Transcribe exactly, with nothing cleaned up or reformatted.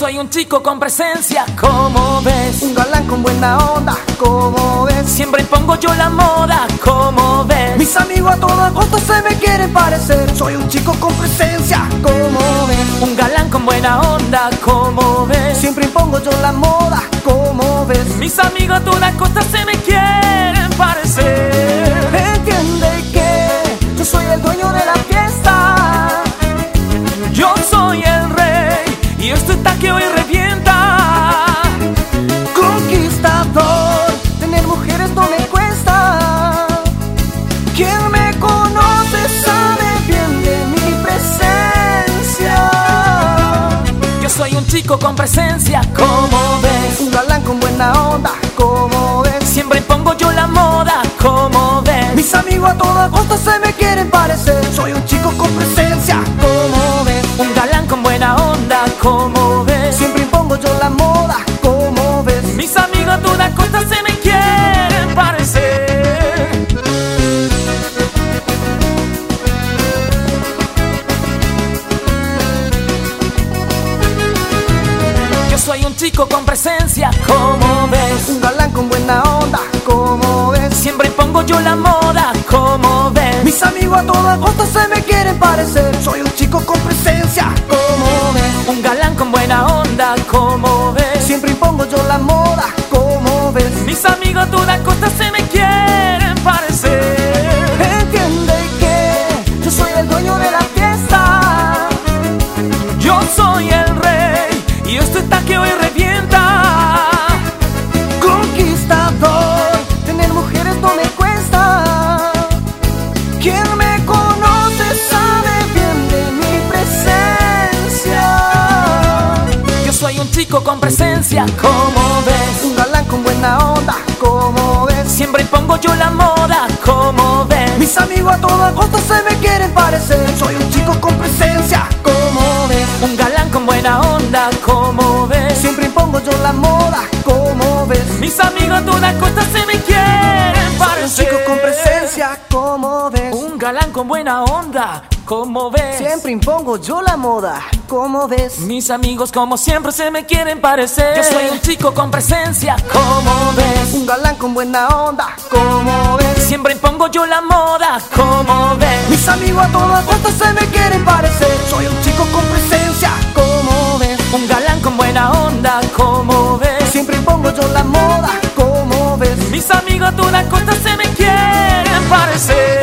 soy un chico con presencia, como ves. Un galán con buena onda, como ves. Siempre impongo yo la moda, como ves. Mis amigos a toda costa se me quieren parecer. Soy un chico con presencia, como ves. Un galán con buena onda, como ves. Siempre impongo yo la moda, como ves. Mis amigos a toda costa se me quieren parecer. Entiende que yo soy el dueño de la fiesta. Yo soy el rey y esto está que hoy revienta. Conquistador, tener mujeres no me cuesta. Quien me conoce sabe bien de mi presencia. Yo soy un chico con presencia, como ves. Un galán con buena onda, como ves. Siempre impongo yo la moda, como ves. Mis amigos a toda costa se me quieren parecer. Soy un chico con presencia, como ves. Un galán con buena onda, como ves. Siempre impongo yo la moda, como ves. Mis amigos a toda costa se me quieren parecer. Yo soy un chico con presencia, como ves. Un galán con buena onda, como ves. Siempre impongo yo la moda, como ves. Mis amigos a toda costa se me quieren parecer. Soy un chico con presencia, como ves. Un galán con buena onda, como ves. Siempre impongo yo la moda, como ves. Mis amigos a toda costa se me quieren parecer. Entiende que yo soy el dueño de la fiesta. Yo soy el rey y esto está que hoy revienta. Conquistador, tener mujeres no me cuesta. Quien me conoce sabe bien de mi presencia. Yo soy un chico con presencia, como ves. Un galán con buena onda, como ves. Siempre impongo yo la moda, como ves. Mis amigos a toda costa se me quieren parecer. Soy un chico con presencia, como ves. Un galán con buena onda, como ves. Siempre impongo yo la moda, como ves. Mis amigos a toda costa se me quieren parecer. Soy un chico con presencia, como ves. Un galán con buena onda, como ves. Siempre impongo yo la moda, como ves. Mis amigos como siempre se me quieren parecer. Yo soy un chico con presencia, como ves. Un galán con buena onda, como ves. Siempre impongo yo la moda, como ves. Mis amigos a toda costa se me quieren parecer. Soy un chico con presencia, como ves. Un galán con buena onda, como ves. Siempre impongo yo la moda, como ves. Mis amigos a toda costa se me quieren parecer.